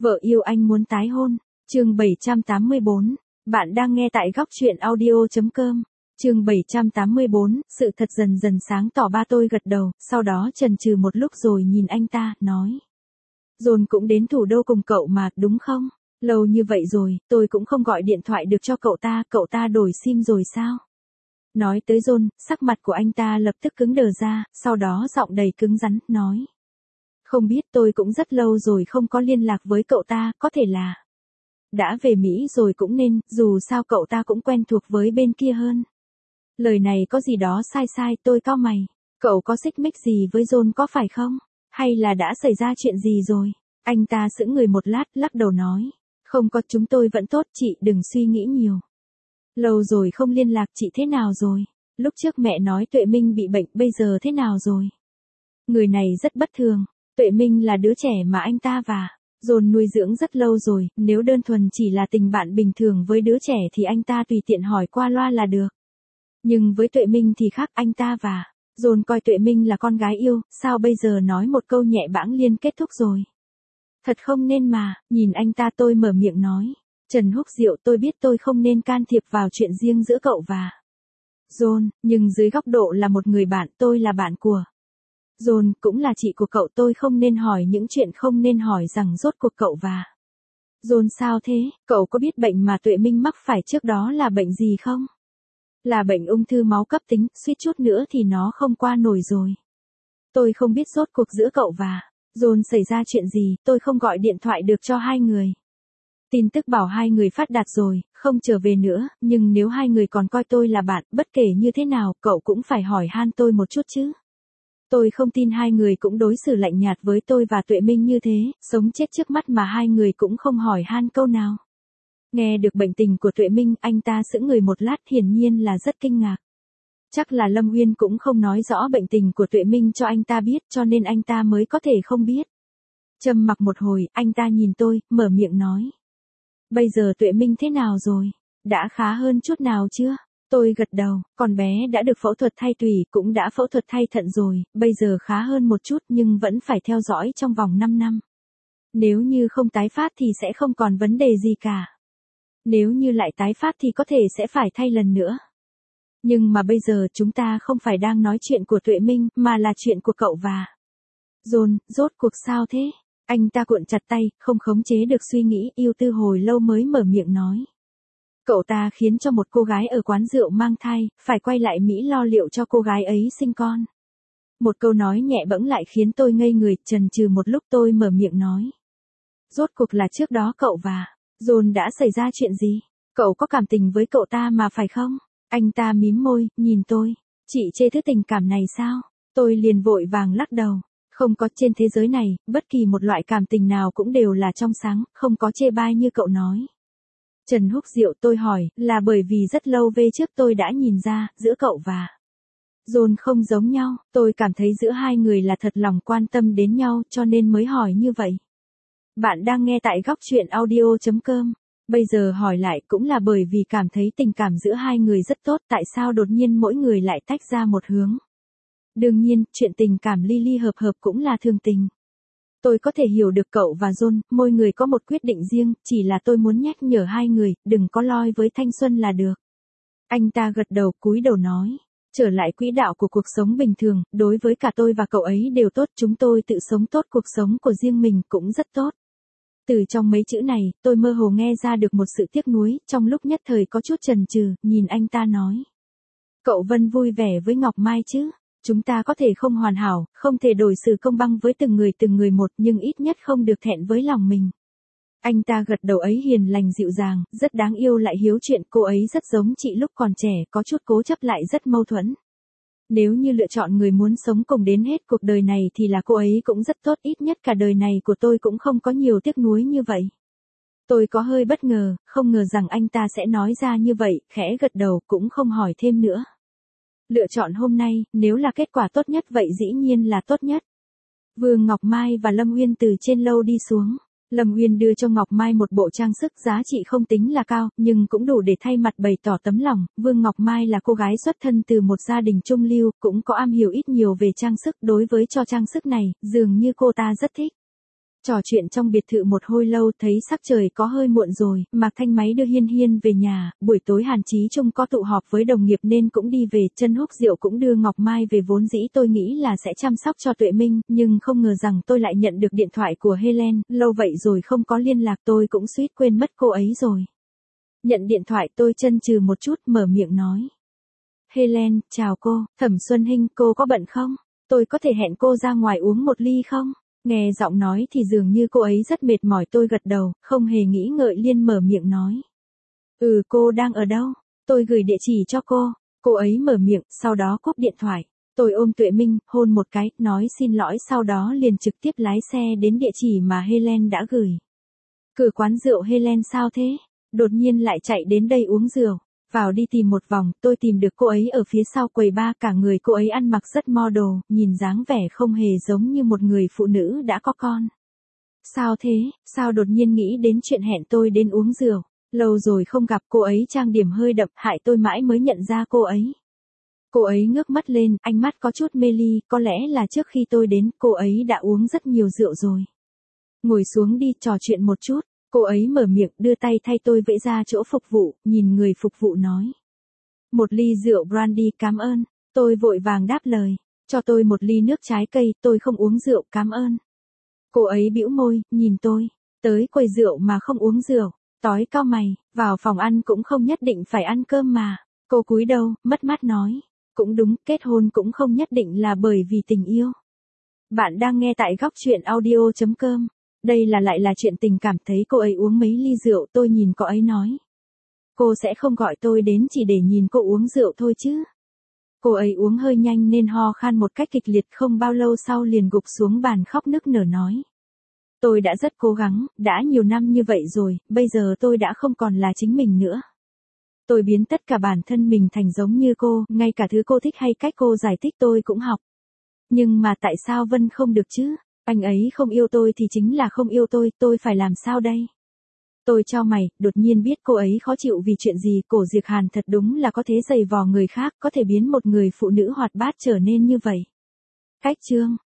Vợ yêu anh muốn tái hôn. Chương 784. Bạn đang nghe tại góc truyện audio.com. Chương 784, sự thật dần dần sáng tỏ. Ba tôi gật đầu, sau đó chần chừ một lúc rồi nhìn anh ta, nói. John cũng đến thủ đô cùng cậu mà, đúng không? Lâu như vậy rồi, tôi cũng không gọi điện thoại được cho cậu ta đổi sim rồi sao? Nói tới John, sắc mặt của anh ta lập tức cứng đờ ra, sau đó giọng đầy cứng rắn, nói. Không biết, tôi cũng rất lâu rồi không có liên lạc với cậu ta, có thể là đã về Mỹ rồi cũng nên, dù sao cậu ta cũng quen thuộc với bên kia hơn. Lời này có gì đó sai, tôi cau mày. Cậu có xích mích gì với John có phải không? Hay là đã xảy ra chuyện gì rồi? Anh ta sững người một lát, lắc đầu nói. Không có, chúng tôi vẫn tốt, chị đừng suy nghĩ nhiều. Lâu rồi không liên lạc, chị thế nào rồi? Lúc trước mẹ nói Tuệ Minh bị bệnh, bây giờ thế nào rồi? Người này rất bất thường. Tuệ Minh là đứa trẻ mà anh ta và John nuôi dưỡng rất lâu rồi, nếu đơn thuần chỉ là tình bạn bình thường với đứa trẻ thì anh ta tùy tiện hỏi qua loa là được. Nhưng với Tuệ Minh thì khác, anh ta và John coi Tuệ Minh là con gái yêu, sao bây giờ nói một câu nhẹ bãng liền kết thúc rồi? Thật không nên mà, nhìn anh ta tôi mở miệng nói. Trần Húc Diệu, tôi biết tôi không nên can thiệp vào chuyện riêng giữa cậu và John, nhưng dưới góc độ là một người bạn, tôi là bạn của John, cũng là chị của cậu, tôi không nên hỏi những chuyện không nên hỏi rằng rốt cuộc cậu và John sao thế, cậu có biết bệnh mà Tuệ Minh mắc phải trước đó là bệnh gì không? Là bệnh ung thư máu cấp tính, suýt chút nữa thì nó không qua nổi rồi. Tôi không biết rốt cuộc giữa cậu và John xảy ra chuyện gì, tôi không gọi điện thoại được cho hai người. Tin tức bảo hai người phát đạt rồi, không trở về nữa, nhưng nếu hai người còn coi tôi là bạn, bất kể như thế nào, cậu cũng phải hỏi han tôi một chút chứ. Tôi không tin hai người cũng đối xử lạnh nhạt với tôi và Tuệ Minh như thế, sống chết trước mắt mà hai người cũng không hỏi han câu nào. Nghe được bệnh tình của Tuệ Minh, anh ta sững người một lát, hiển nhiên là rất kinh ngạc. Chắc là Lâm Uyên cũng không nói rõ bệnh tình của Tuệ Minh cho anh ta biết, cho nên anh ta mới có thể không biết. Trầm mặc một hồi, anh ta nhìn tôi, mở miệng nói. Bây giờ Tuệ Minh thế nào rồi? Đã khá hơn chút nào chưa? Tôi gật đầu, con bé đã được phẫu thuật thay tủy, cũng đã phẫu thuật thay thận rồi, bây giờ khá hơn một chút nhưng vẫn phải theo dõi trong vòng 5 năm. Nếu như không tái phát thì sẽ không còn vấn đề gì cả. Nếu như lại tái phát thì có thể sẽ phải thay lần nữa. Nhưng mà bây giờ chúng ta không phải đang nói chuyện của Tuệ Minh, mà là chuyện của cậu và John, rốt cuộc sao thế? Anh ta cuộn chặt tay, không khống chế được suy nghĩ, ưu tư hồi lâu mới mở miệng nói. Cậu ta khiến cho một cô gái ở quán rượu mang thai, phải quay lại Mỹ lo liệu cho cô gái ấy sinh con. Một câu nói nhẹ bẫng lại khiến tôi ngây người, chần chừ một lúc tôi mở miệng nói. Rốt cuộc là trước đó cậu và John đã xảy ra chuyện gì? Cậu có cảm tình với cậu ta mà phải không? Anh ta mím môi, nhìn tôi. Chị chê thứ tình cảm này sao? Tôi liền vội vàng lắc đầu. Không có, trên thế giới này, bất kỳ một loại cảm tình nào cũng đều là trong sáng, không có chê bai như cậu nói. Trần Húc Diệu, tôi hỏi, là bởi vì rất lâu về trước tôi đã nhìn ra, giữa cậu và John không giống nhau, tôi cảm thấy giữa hai người là thật lòng quan tâm đến nhau cho nên mới hỏi như vậy. Bạn đang nghe tại góc truyện audio.com. Bây giờ hỏi lại cũng là bởi vì cảm thấy tình cảm giữa hai người rất tốt, tại sao đột nhiên mỗi người lại tách ra một hướng. Đương nhiên, chuyện tình cảm ly ly hợp hợp cũng là thường tình. Tôi có thể hiểu được cậu và John, mỗi người có một quyết định riêng, chỉ là tôi muốn nhắc nhở hai người, đừng có loi với thanh xuân là được. Anh ta gật đầu, cúi đầu nói. Trở lại quỹ đạo của cuộc sống bình thường, đối với cả tôi và cậu ấy đều tốt, chúng tôi tự sống tốt cuộc sống của riêng mình cũng rất tốt. Từ trong mấy chữ này, tôi mơ hồ nghe ra được một sự tiếc nuối, trong lúc nhất thời có chút chần chừ, nhìn anh ta nói. Cậu Vân vui vẻ với Ngọc Mai chứ? Chúng ta có thể không hoàn hảo, không thể đối xử công bằng với từng người một, nhưng ít nhất không được thẹn với lòng mình. Anh ta gật đầu, ấy hiền lành dịu dàng, rất đáng yêu lại hiếu chuyện, cô ấy rất giống chị lúc còn trẻ, có chút cố chấp lại rất mâu thuẫn. Nếu như lựa chọn người muốn sống cùng đến hết cuộc đời này thì là cô ấy cũng rất tốt, ít nhất cả đời này của tôi cũng không có nhiều tiếc nuối như vậy. Tôi có hơi bất ngờ, không ngờ rằng anh ta sẽ nói ra như vậy, khẽ gật đầu cũng không hỏi thêm nữa. Lựa chọn hôm nay, nếu là kết quả tốt nhất vậy dĩ nhiên là tốt nhất. Vương Ngọc Mai và Lâm Uyên từ trên lâu đi xuống. Lâm Uyên đưa cho Ngọc Mai một bộ trang sức giá trị không tính là cao, nhưng cũng đủ để thay mặt bày tỏ tấm lòng. Vương Ngọc Mai là cô gái xuất thân từ một gia đình trung lưu, cũng có am hiểu ít nhiều về trang sức, đối với cho trang sức này, dường như cô ta rất thích. Trò chuyện trong biệt thự một hồi lâu thấy sắc trời có hơi muộn rồi, Mạc Thanh Máy đưa Hiên Hiên về nhà, buổi tối Hàn Chí Trung có tụ họp với đồng nghiệp nên cũng đi về, Chân Húc Diệu cũng đưa Ngọc Mai về, vốn dĩ tôi nghĩ là sẽ chăm sóc cho Tuệ Minh, nhưng không ngờ rằng tôi lại nhận được điện thoại của Helen, lâu vậy rồi không có liên lạc tôi cũng suýt quên mất cô ấy rồi. Nhận điện thoại tôi chần chừ một chút mở miệng nói. Helen, chào cô, Thẩm Xuân Hinh, cô có bận không? Tôi có thể hẹn cô ra ngoài uống một ly không? Nghe giọng nói thì dường như cô ấy rất mệt mỏi, tôi gật đầu, không hề nghĩ ngợi liền mở miệng nói. Cô đang ở đâu? Tôi gửi địa chỉ cho cô. Cô ấy mở miệng, sau đó cúp điện thoại. Tôi ôm Tuệ Minh, hôn một cái, nói xin lỗi sau đó liền trực tiếp lái xe đến địa chỉ mà Helen đã gửi. Cửa quán rượu Helen sao thế? Đột nhiên lại chạy đến đây uống rượu. Vào đi tìm một vòng, tôi tìm được cô ấy ở phía sau quầy bar, cả người cô ấy ăn mặc rất model, nhìn dáng vẻ không hề giống như một người phụ nữ đã có con. Sao thế, sao đột nhiên nghĩ đến chuyện hẹn tôi đến uống rượu, lâu rồi không gặp, cô ấy trang điểm hơi đậm, hại tôi mãi mới nhận ra cô ấy. Cô ấy ngước mắt lên, ánh mắt có chút mê ly, có lẽ là trước khi tôi đến, cô ấy đã uống rất nhiều rượu rồi. Ngồi xuống đi, trò chuyện một chút. Cô ấy mở miệng đưa tay thay tôi vẫy ra chỗ phục vụ, nhìn người phục vụ nói. Một ly rượu brandy cảm ơn. Tôi vội vàng đáp lời. Cho tôi một ly nước trái cây, tôi không uống rượu cảm ơn. Cô ấy bĩu môi, nhìn tôi. Tới quầy rượu mà không uống rượu. Tói cao mày, vào phòng ăn cũng không nhất định phải ăn cơm mà. Cô cúi đầu, mất mát nói. Cũng đúng, kết hôn cũng không nhất định là bởi vì tình yêu. Bạn đang nghe tại góc truyện audio.com. Đây lại là chuyện tình cảm, thấy cô ấy uống mấy ly rượu, tôi nhìn cô ấy nói. Cô sẽ không gọi tôi đến chỉ để nhìn cô uống rượu thôi chứ. Cô ấy uống hơi nhanh nên ho khan một cách kịch liệt, không bao lâu sau liền gục xuống bàn khóc nức nở nói. Tôi đã rất cố gắng, đã nhiều năm như vậy rồi, bây giờ tôi đã không còn là chính mình nữa. Tôi biến tất cả bản thân mình thành giống như cô, ngay cả thứ cô thích hay cách cô giải thích tôi cũng học. Nhưng mà tại sao Vân không được chứ? Anh ấy không yêu tôi thì chính là không yêu tôi phải làm sao đây? Tôi chau mày, đột nhiên biết cô ấy khó chịu vì chuyện gì, Cổ Diệc Hàn thật đúng là có thể giày vò người khác, có thể biến một người phụ nữ hoạt bát trở nên như vậy. Cách chương